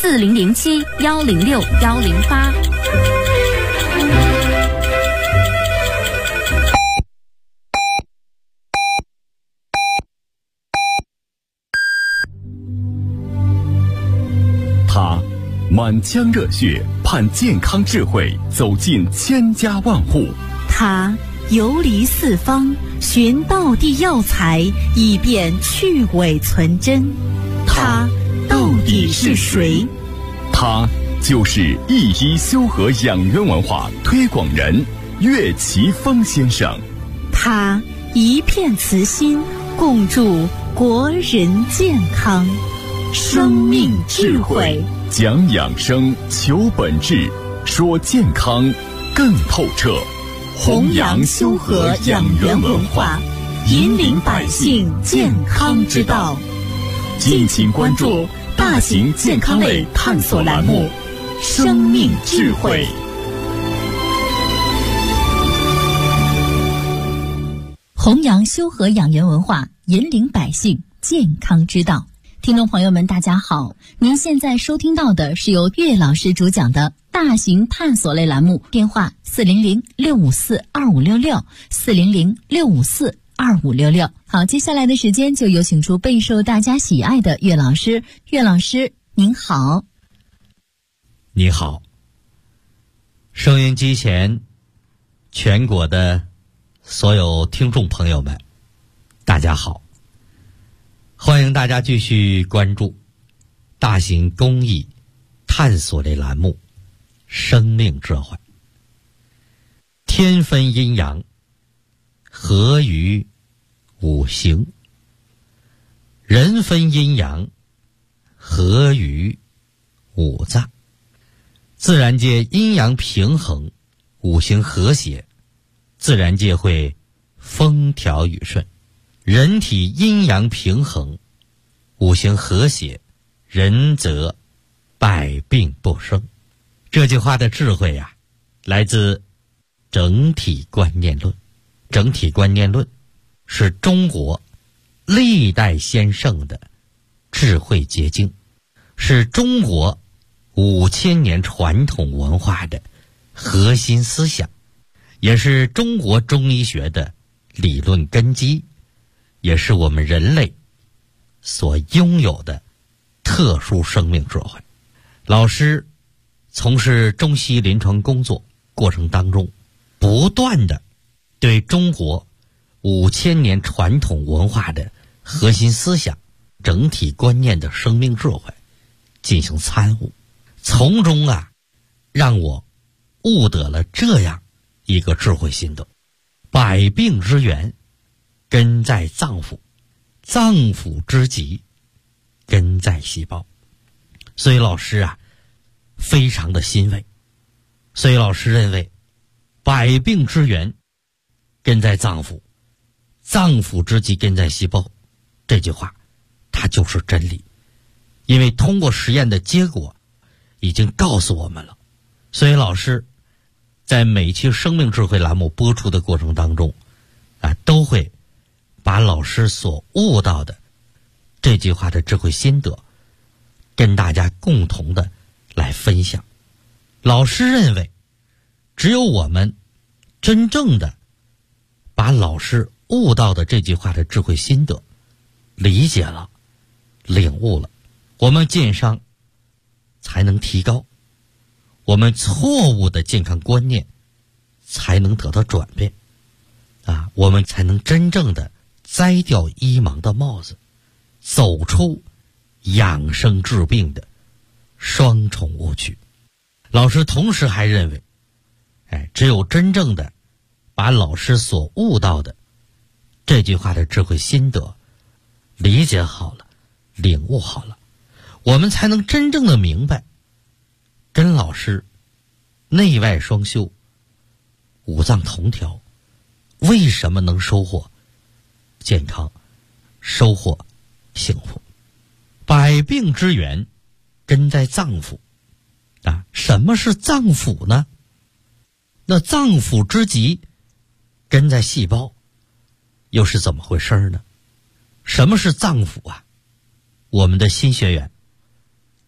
4007-106-108。 他满腔热血盼健康智慧走进千家万户， 他游离四方寻道地药材，以便去伪存真。他到底是谁？ 他就是一一修和养元文化推广人岳奇峰先生。 他一片慈心，共筑国人健康。生命智慧， 讲养生，求本质，说健康更透彻。 弘扬修和养元文化，引领百姓健康之道。 敬请关注大型健康类探索栏目《生命智慧》。 弘扬修和养元文化，引领百姓健康之道。听众朋友们大家好，您现在收听到的是由岳老师主讲的大型探索类栏目，电话400-654-2566 400-654-2566。好，接下来的时间就有请出备受大家喜爱的岳老师。岳老师您好。 你好，收音机前全国的所有听众朋友们大家好，欢迎大家继续关注大型公益探索类栏目《生命智慧》。天分阴阳，合于五行；人分阴阳，合于五脏。自然界阴阳平衡，五行和谐，自然界会风调雨顺。人体阴阳平衡，五行和谐，人则百病不生。这句话的智慧啊，来自整体观念论。整体观念论是中国历代先圣的智慧结晶，是中国5000年传统文化的核心思想，也是中国中医学的理论根基，也是我们人类所拥有的特殊生命智慧。老师从事中西临床工作过程当中，不断的对中国5000年传统文化的核心思想、整体观念的生命智慧进行参悟，从中让我悟得了这样一个智慧心得：百病之源根在脏腑，脏腑之疾根在细胞。所以老师非常的欣慰。所以老师认为，百病之源根在脏腑，脏腑之疾根在细胞，这句话它就是真理。因为通过实验的结果已经告诉我们了。所以老师在每期生命智慧栏目播出的过程当中都会把老师所悟到的这句话的智慧心得跟大家共同的来分享。老师认为，只有我们真正的把老师悟到的这句话的智慧心得理解了、领悟了，我们健康才能提高，我们错误的健康观念才能得到转变我们才能真正的摘掉医盲的帽子，走出养生治病的双重误区。老师同时还认为，只有真正的把老师所悟到的这句话的智慧心得理解好了、领悟好了，我们才能真正的明白，跟老师内外双修、五脏同调，为什么能收获健康、收获幸福。百病之源根在脏腑什么是脏腑呢？那脏腑之疾根在细胞，又是怎么回事呢？什么是脏腑我们的新学员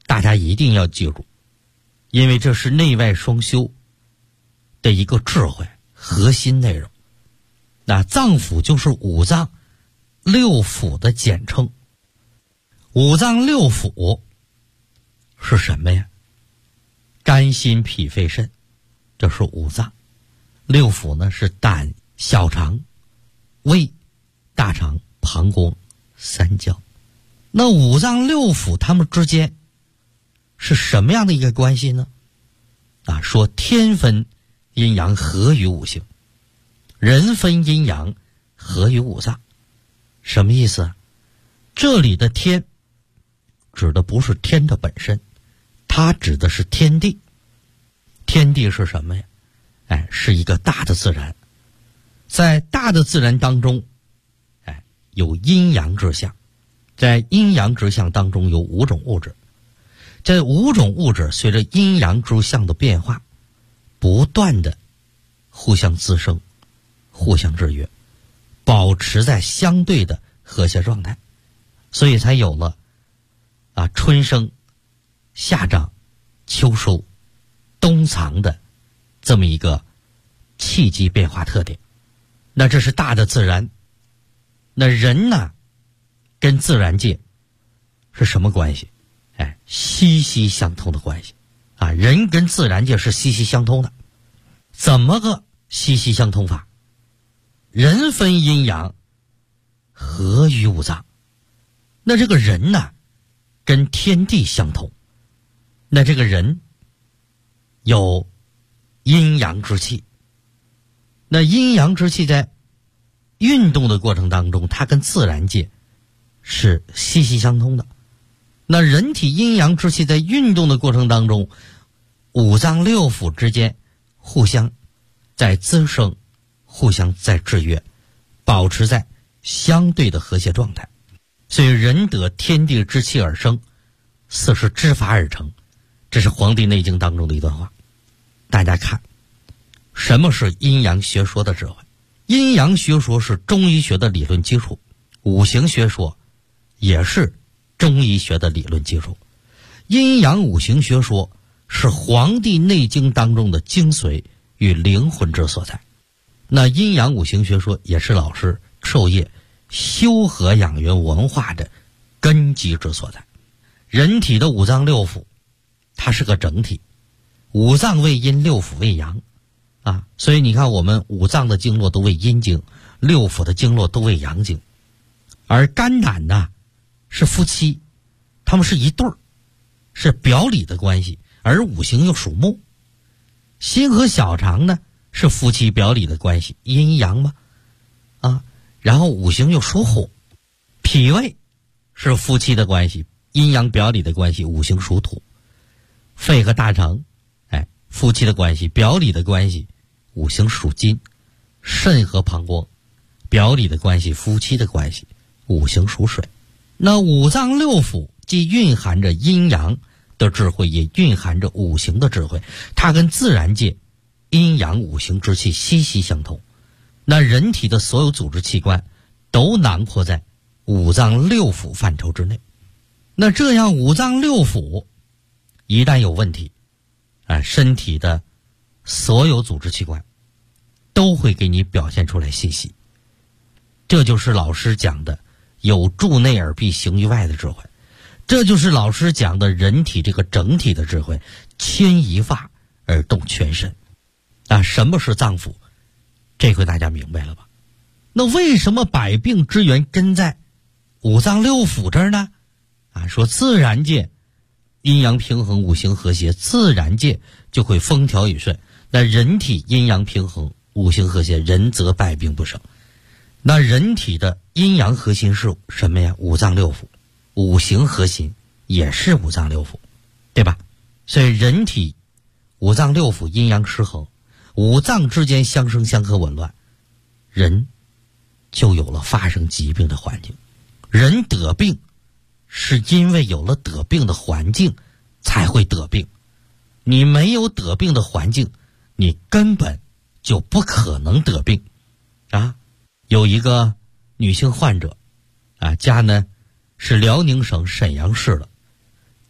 大家一定要记住，因为这是内外双修的一个智慧核心内容。那脏腑就是五脏六腑的简称。五脏六腑是什么呀？肝心脾肺肾，这是五脏。六腑呢是胆、小肠、胃、大肠、膀胱、三焦。那五脏六腑它们之间是什么样的一个关系呢？说天分阴阳合于五行，人分阴阳合于五脏。什么意思啊？这里的天指的不是天的本身，它指的是天地。天地是什么呀？是一个大的自然。在大的自然当中，有阴阳之象。在阴阳之象当中有五种物质。这五种物质随着阴阳之象的变化，不断的互相滋生，互相制约，保持在相对的和谐状态，所以才有了春生、夏长、秋收、冬藏的这么一个气机变化特点。那这是大的自然。那人呢，跟自然界是什么关系？息息相通的关系人跟自然界是息息相通的。怎么个息息相通法？人分阴阳合于五脏。那这个人呢，跟天地相通。那这个人有阴阳之气。那阴阳之气在运动的过程当中，它跟自然界是息息相通的。那人体阴阳之气在运动的过程当中，五脏六腑之间互相在滋生，互相在制约，保持在相对的和谐状态。所以人得天地之气而生，四时之法而成。这是《黄帝内经》当中的一段话。大家看，什么是阴阳学说的智慧？阴阳学说是中医学的理论基础，五行学说也是中医学的理论基础。阴阳五行学说是《黄帝内经》当中的精髓与灵魂之所在。那阴阳五行学说也是老师授业修和养元文化的根基之所在。人体的五脏六腑它是个整体，五脏为阴，六腑为阳所以你看我们五脏的经络都为阴经，六腑的经络都为阳经。而肝胆呢是夫妻，他们是一对儿，是表里的关系，而五行又属木。心和小肠呢是夫妻表里的关系，阴阳嘛然后五行又属火。脾胃是夫妻的关系，阴阳表里的关系，五行属土。肺和大肠夫妻的关系，表里的关系，五行属金。肾和膀胱表里的关系，夫妻的关系，五行属水。那五脏六腑既蕴含着阴阳的智慧，也蕴含着五行的智慧，它跟自然界阴阳五行之气息息相通。那人体的所有组织器官都囊括在五脏六腑范畴之内。那这样五脏六腑一旦有问题身体的所有组织器官都会给你表现出来信息。这就是老师讲的有助内而必行于外的智慧，这就是老师讲的人体这个整体的智慧，牵一发而动全身什么是脏腑？这回大家明白了吧？那为什么百病之源根在五脏六腑这儿呢？说自然界阴阳平衡，五行和谐，自然界就会风调雨顺。那人体阴阳平衡，五行和谐，人则百病不生。那人体的阴阳核心是什么呀？五脏六腑。五行核心也是五脏六腑，对吧？所以人体五脏六腑阴阳失衡，五脏之间相生相克紊乱，人就有了发生疾病的环境。人得病是因为有了得病的环境才会得病，你没有得病的环境，你根本就不可能得病有一个女性患者家呢是辽宁省沈阳市的，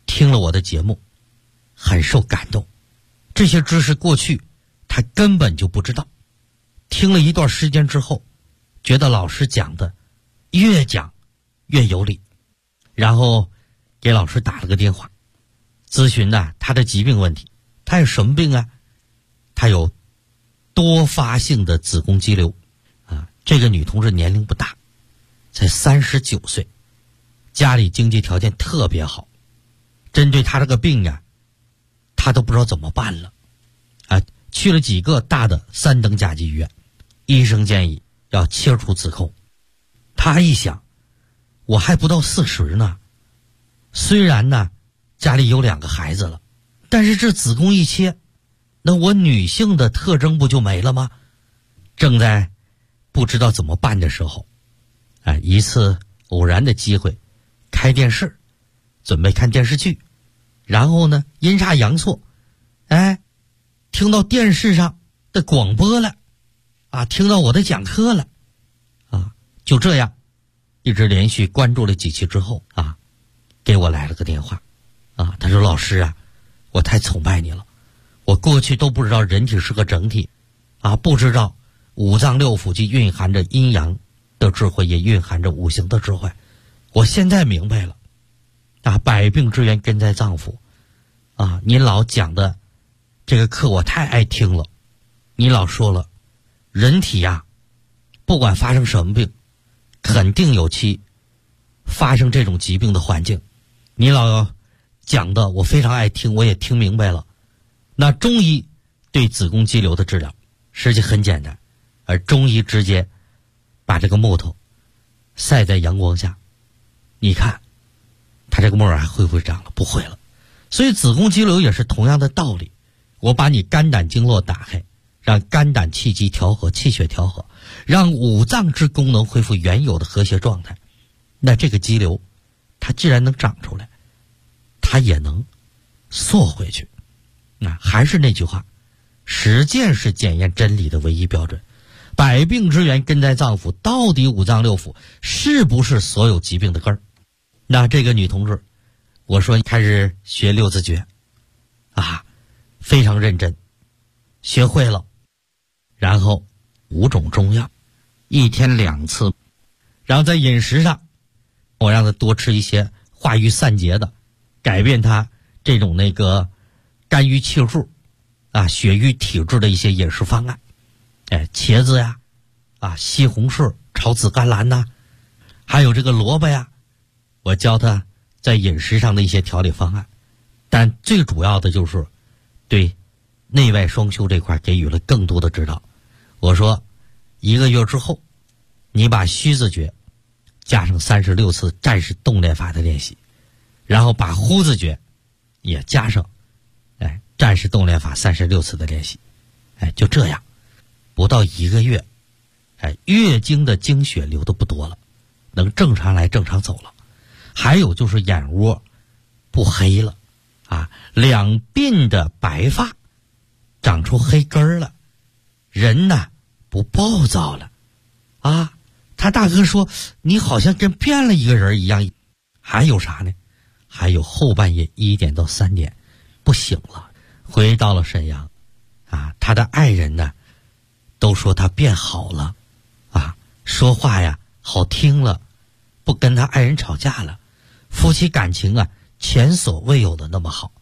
听了我的节目，很受感动。这些知识过去他根本就不知道，听了一段时间之后，觉得老师讲的越讲越有理，然后给老师打了个电话，咨询他的疾病问题。他有什么病啊？他有多发性的子宫肌瘤啊。这个女同志年龄不大，才39岁，家里经济条件特别好。针对她这个病啊，她都不知道怎么办了啊。去了几个大的3等甲级医院，医生建议要切除子宫。她一想，我还不到40呢，虽然呢家里有2个孩子了，但是这子宫一切，那我女性的特征不就没了吗？正在不知道怎么办的时候，一次偶然的机会，开电视，准备看电视剧，然后呢阴差阳错，听到电视上的广播了，听到我的讲课了，就这样，一直连续关注了几期之后，给我来了个电话，他说老师啊，我太崇拜你了，我过去都不知道人体是个整体，不知道五脏六腑既蕴含着阴阳的智慧，也蕴含着五行的智慧。我现在明白了，百病之源根在脏腑，您老讲的这个课我太爱听了。你老说了，人体呀，不管发生什么病，肯定有其发生这种疾病的环境。你老讲的我非常爱听，我也听明白了。那中医对子宫肌瘤的治疗实际很简单，而中医直接把这个木头晒在阳光下，你看它这个木耳还会不会长了？不会了。所以子宫肌瘤也是同样的道理，我把你肝胆经络打开，让肝胆气机调和，气血调和，让五脏之功能恢复原有的和谐状态，那这个肌瘤它既然能长出来，它也能缩回去。还是那句话，实践是检验真理的唯一标准。百病之源根在脏腑，到底五脏六腑是不是所有疾病的根儿？那这个女同志，我说开始学6字诀非常认真，学会了，然后5种中药，1天2次，然后在饮食上我让她多吃一些化瘀散结的，改变她这种那个肝郁气户血瘀体质的一些饮食方案。茄子呀西红柿炒紫甘蓝还有这个萝卜呀，我教她在饮食上的一些调理方案。但最主要的就是对内外双修这块给予了更多的指导。我说1个月之后，你把虚字诀加上36次战士动练法的练习，然后把呼字诀也加上战士动练法36次的练习，就这样不到1个月，月经的经血流的不多了，能正常来正常走了。还有就是眼窝不黑了两鬓的白发长出黑根了，人不暴躁了他大哥说你好像跟变了一个人一样。还有啥呢？还有后半夜1点到3点不醒了，回到了沈阳他的爱人呢都说他变好了说话呀好听了，不跟他爱人吵架了，夫妻感情前所未有的那么好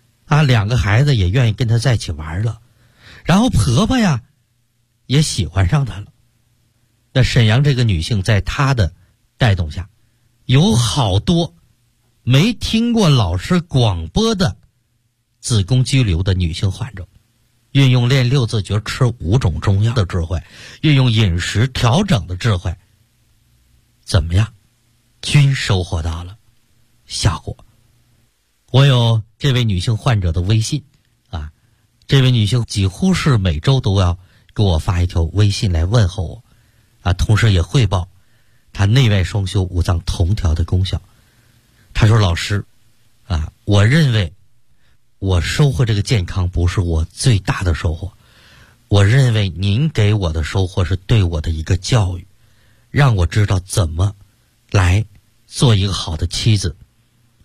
2个孩子也愿意跟他在一起玩了，然后婆婆呀也喜欢上他了。那沈阳这个女性在她的带动下，有好多没听过老师广播的子宫肌瘤的女性患者，运用练6字诀吃5种中药的智慧，运用饮食调整的智慧，怎么样均收获到了效果。我有这位女性患者的微信这位女性几乎是每周都要给我发一条微信来问候我同时也汇报她内外双修五脏同调的功效。她说老师我认为我收获这个健康不是我最大的收获，我认为您给我的收获是对我的一个教育，让我知道怎么来做一个好的妻子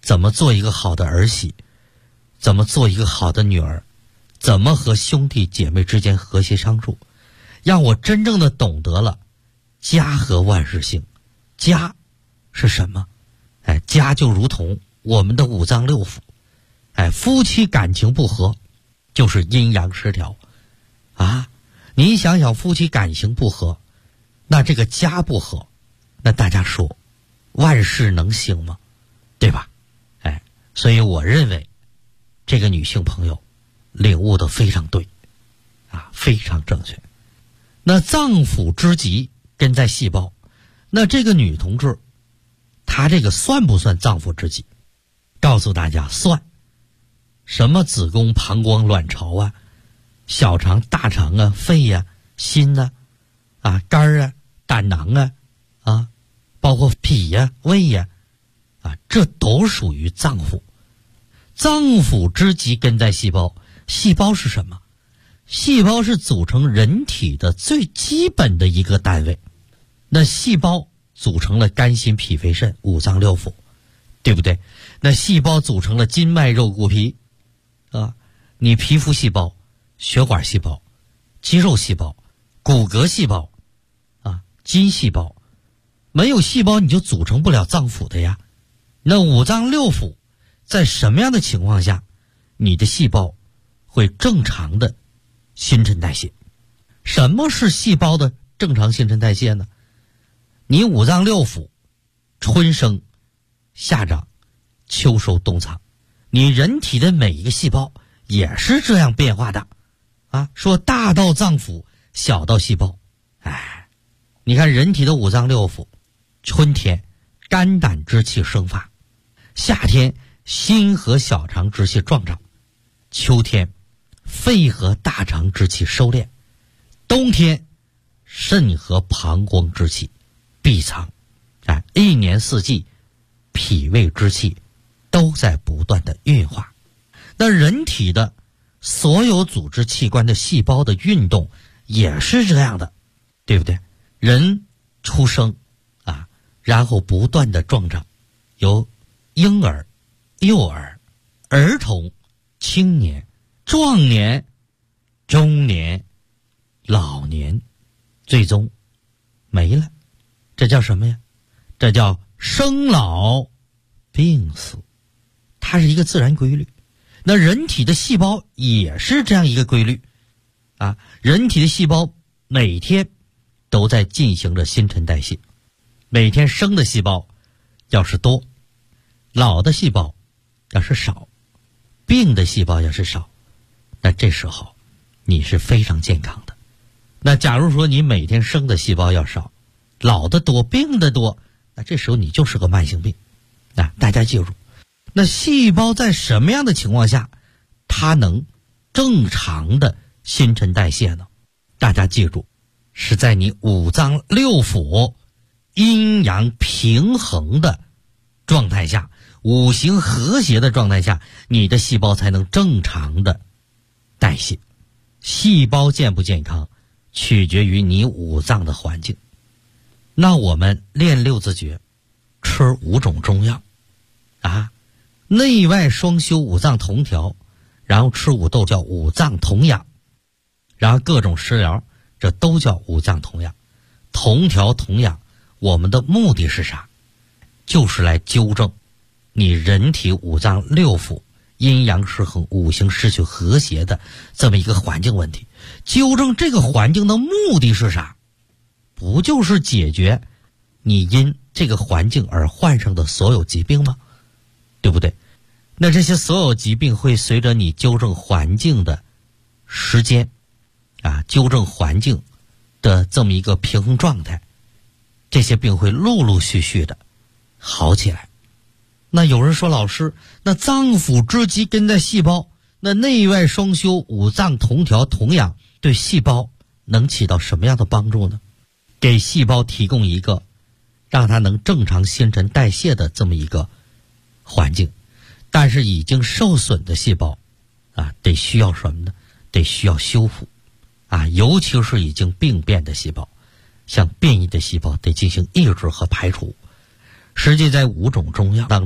怎么做一个好的儿媳，怎么做一个好的女儿，怎么和兄弟姐妹之间和谐相处，让我真正的懂得了家和万事兴。家是什么？家就如同我们的五脏六腑。夫妻感情不和就是阴阳失调啊！你想想，夫妻感情不和，那这个家不和，那大家说万事能兴吗？对吧？所以我认为这个女性朋友领悟的非常对啊，非常正确。那脏腑之极根在细胞，那这个女同志她这个算不算脏腑之极？告诉大家算。什么子宫、膀胱、卵巢啊，小肠、大肠啊，肺呀、心啊，肝啊、胆囊啊，包括脾呀、胃呀，这都属于脏腑。脏腑之极根在细胞。细胞是什么？细胞是组成人体的最基本的一个单位。那细胞组成了肝心脾肺肾五脏六腑，对不对？那细胞组成了筋脉肉骨皮你皮肤细胞、血管细胞、肌肉细胞、骨骼细胞筋细胞，没有细胞你就组成不了脏腑的呀。那五脏六腑在什么样的情况下你的细胞会正常的新陈代谢？什么是细胞的正常新陈代谢呢？你五脏六腑春生夏长秋收冬藏，你人体的每一个细胞也是这样变化的说大到脏腑，小到细胞。你看人体的五脏六腑，春天肝胆之气生发，夏天心和小肠之气壮长，秋天肺和大肠之气收敛，冬天肾和膀胱之气闭藏。一年四季脾胃之气都在不断的运化。那人体的所有组织器官的细胞的运动也是这样的，对不对？人出生然后不断的壮长，由婴儿、幼儿、儿童、青年、壮年、中年、老年，最终没了。这叫什么呀？这叫生老病死，它是一个自然规律。那人体的细胞也是这样一个规律人体的细胞每天都在进行着新陈代谢，每天生的细胞要是多，老的细胞要是少，病的细胞要是少，那这时候你是非常健康的。那假如说你每天生的细胞要少，老的多，病的多，那这时候你就是个慢性病大家记住，那细胞在什么样的情况下它能正常的新陈代谢呢？大家记住，是在你五脏六腑阴阳平衡的状态下，五行和谐的状态下，你的细胞才能正常的代谢。细胞健不健康取决于你五脏的环境。那我们练六字诀，吃5种中药内外双修，五脏同调，然后吃五豆叫五脏同养，然后各种食疗，这都叫五脏同养。同调同养，我们的目的是啥？就是来纠正你人体五脏六腑阴阳失衡、五行失去和谐的这么一个环境问题。纠正这个环境的目的是啥？不就是解决你因这个环境而患上的所有疾病吗？对不对？那这些所有疾病会随着你纠正环境的时间纠正环境的这么一个平衡状态，这些病会陆陆续续的好起来。那有人说，老师，那脏腑之极根在细胞，那内外双修，五脏同调同养，对细胞能起到什么样的帮助呢？给细胞提供一个让它能正常新陈代谢的这么一个环境。但是已经受损的细胞得需要什么呢？得需要修复尤其是已经病变的细胞，像变异的细胞得进行抑制和排除。实际在5种中药当中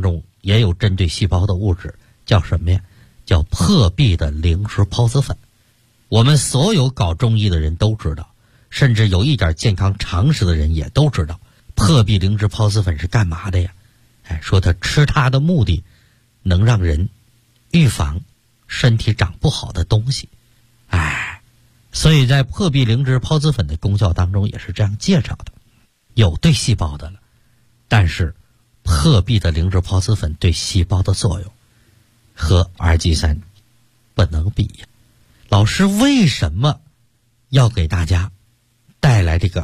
也有针对细胞的物质，叫什么呀？叫破壁的灵石孢子粉。我们所有搞中医的人都知道，甚至有一点健康常识的人也都知道，破壁灵石孢子粉是干嘛的呀？说它吃它的目的能让人预防身体长不好的东西。所以在破壁灵芝孢子粉的功效当中也是这样介绍的，有对细胞的了，但是破壁的灵芝孢子粉对细胞的作用和RG3不能比呀。老师为什么要给大家带来这个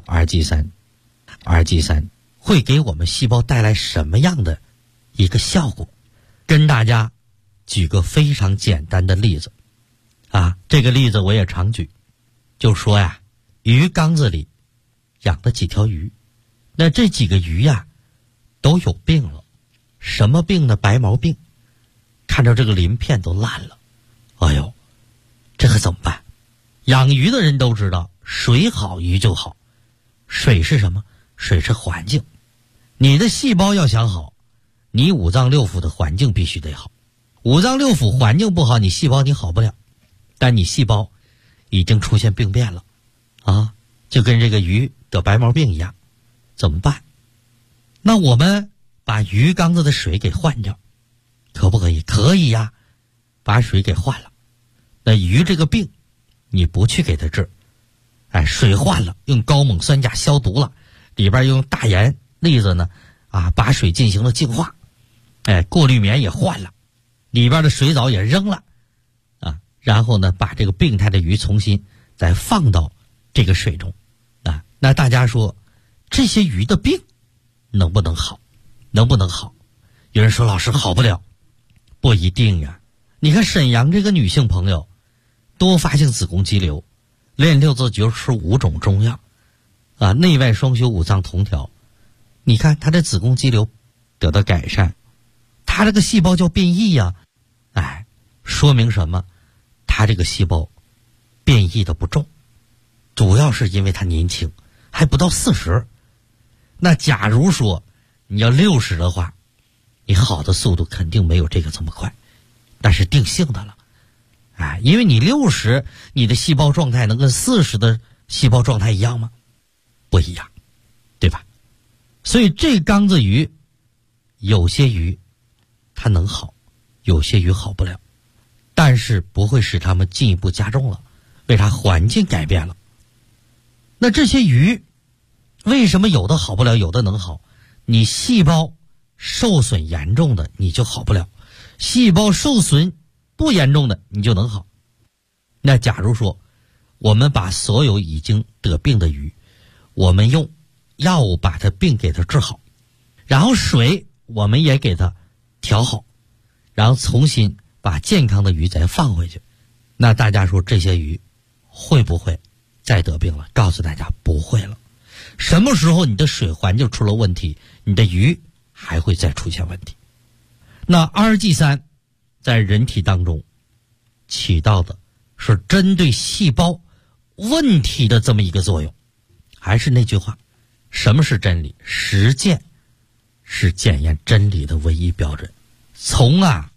RG3 会给我们细胞带来什么样的一个效果？跟大家举个非常简单的例子这个例子我也常举，就说呀，鱼缸子里养了几条鱼，那这几个鱼呀都有病了。什么病呢？白毛病。看着这个鳞片都烂了，这可怎么办？养鱼的人都知道，水好鱼就好。水是什么？水是环境。你的细胞要想好，你五脏六腑的环境必须得好。五脏六腑环境不好，你细胞你好不了。但你细胞已经出现病变了就跟这个鱼得白毛病一样，怎么办？那我们把鱼缸子的水给换掉，可不可以？可以呀，把水给换了。那鱼这个病你不去给它治，水换了，用高锰酸钾消毒了，里边用大盐粒子呢把水进行了净化，过滤棉也换了，里边的水藻也扔了然后呢把这个病态的鱼重新再放到这个水中那大家说这些鱼的病能不能好？能不能好？有人说老师好不了，不一定呀。你看沈阳这个女性朋友，多发性子宫肌瘤，练六字诀吃5种中药内外双修五脏同调，你看她的子宫肌瘤得到改善，她这个细胞叫变异呀说明什么？她这个细胞变异的不重，主要是因为她年轻，还不到40。那假如说你要60的话，你好的速度肯定没有这个这么快，但是定性的了因为你60，你的细胞状态能跟40的细胞状态一样吗？不一样，对吧？所以这缸子鱼，有些鱼它能好，有些鱼好不了，但是不会使它们进一步加重了，为啥？环境改变了。那这些鱼为什么有的好不了，有的能好？你细胞受损严重的你就好不了，细胞受损不严重的你就能好。那假如说我们把所有已经得病的鱼，我们用药物把它病给它治好，然后水我们也给它调好，然后重新把健康的鱼再放回去，那大家说这些鱼会不会再得病了？告诉大家不会了。什么时候你的水环境出了问题，你的鱼还会再出现问题。那 RG3 在人体当中起到的是针对细胞问题的这么一个作用。还是那句话，什么是真理？实践是检验真理的唯一标准。从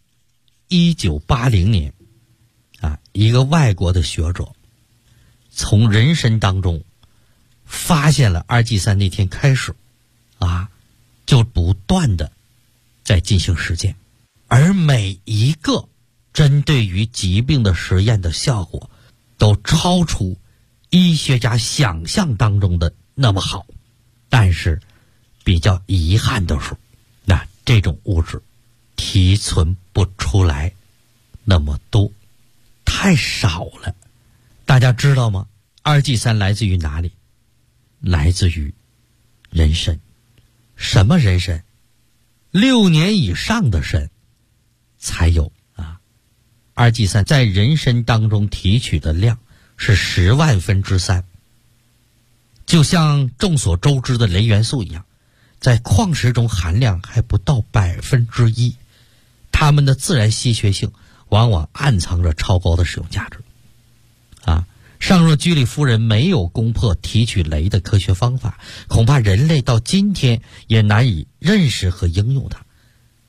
1980年一个外国的学者从人参当中发现了 RG3 那天开始就不断的在进行实践，而每一个针对于疾病的实验的效果都超出医学家想象当中的那么好。但是比较遗憾的是，那这种物质提纯不出来那么多，太少了。大家知道吗？ RG3 来自于哪里？来自于人参。什么人参？6年以上的参才有RG3 在人参当中提取的量是10万分之3，就像众所周知的镭元素一样，在矿石中含量还不到1%，它们的自然稀缺性往往暗藏着超高的使用价值尚若居里夫人没有攻破提取镭的科学方法，恐怕人类到今天也难以认识和应用它。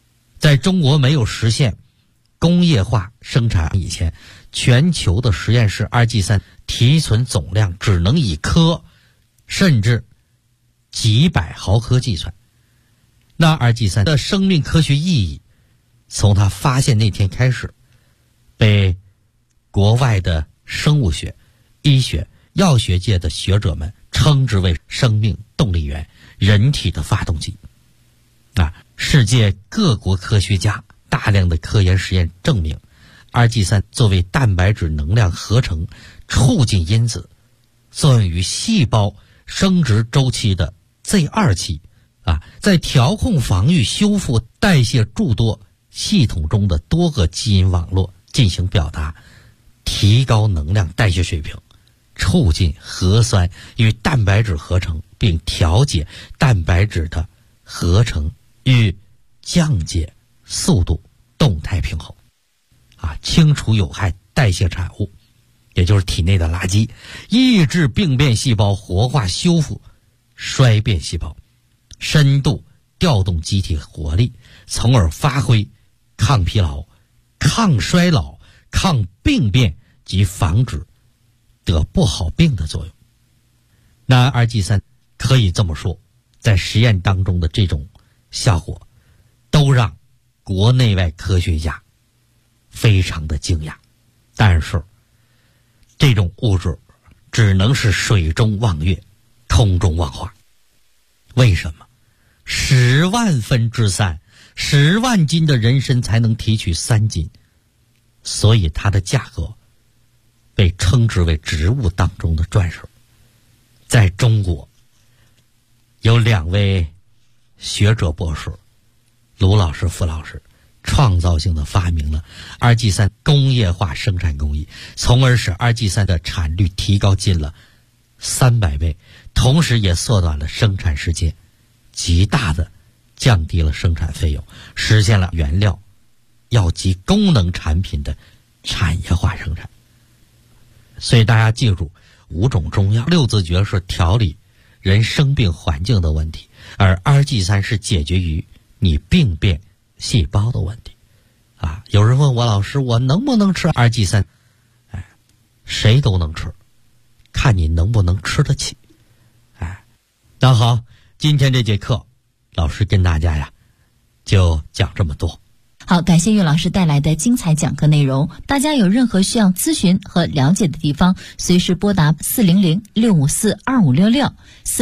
在中国没有实现工业化生产以前，全球的实验室二 G3提纯总量只能以克甚至几百毫克计算。那二 G3的生命科学意义，从它发现那天开始，被国外的生物学、医学、药学界的学者们称之为生命动力源，人体的发动机。世界各国科学家大量的科研实验证明，2G3作为蛋白质能量合成促进因子，作用于细胞生殖周期的 Z2 期在调控、防御、修复、代谢诸多系统中的多个基因网络进行表达，提高能量代谢水平，促进核酸与蛋白质合成，并调节蛋白质的合成与降解速度动态平衡，清除有害代谢产物，也就是体内的垃圾，抑制病变细胞活化修复衰变细胞，深度调动机体活力，从而发挥抗疲劳、抗衰老、抗病变及防止得不好病的作用。那 2G3 可以这么说，在实验当中的这种效果都让国内外科学家非常的惊讶，但是这种物质只能是水中望月，空中望花。为什么？10万分之3，10万斤的人参才能提取3斤，所以它的价格被称之为植物当中的钻石。在中国有2位学者博士，卢老师、傅老师，创造性的发明了 2G3 工业化生产工艺，从而使 2G3 的产率提高近了300倍，同时也缩短了生产时间，极大的降低了生产费用，实现了原料药及功能产品的产业化生产。所以大家记住，5种中药，6字诀是调理人生病环境的问题，而 2G3 是解决于你病变细胞的问题。有人问我，老师，我能不能吃 2G3？谁都能吃，看你能不能吃得起。那好，今天这节课老师跟大家就讲这么多。 好，感谢岳老师带来的精彩讲课内容。大家有任何需要咨询和了解的地方，随时拨打400-654-2566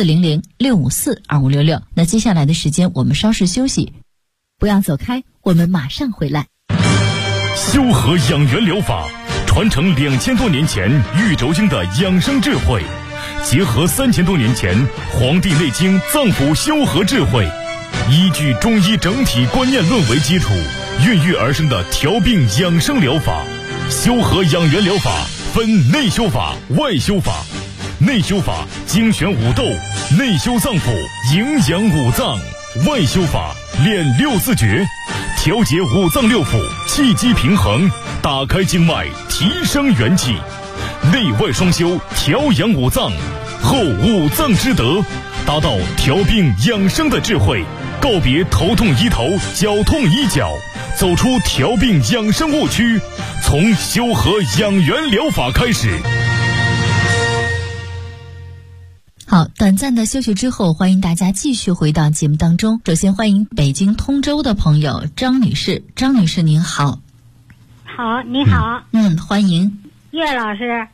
400-654-2566。那接下来的时间我们稍事休息，不要走开，我们马上回来。 修和养元疗法传承2000多年前玉轴经的养生智慧，结合3000多年前《黄帝内经》脏腑修和智慧，依据中医整体观念论为基础，孕育而生的调病养生疗法。修和养元疗法分内修法、外修法。内修法精选五斗，内修脏腑，营养五脏；外修法练6字诀，调节五脏六腑，气机平衡，打开经脉，提升元气。内外双修，调养五脏，后五脏之德，达到调病养生的智慧，告别头痛医头，脚痛医脚，走出调病养生误区，从修和养元疗法开始。 好，短暂的休息之后，欢迎大家继续回到节目当中。首先欢迎北京通州的朋友张女士。张女士您好。 好，你好。 欢迎岳老师。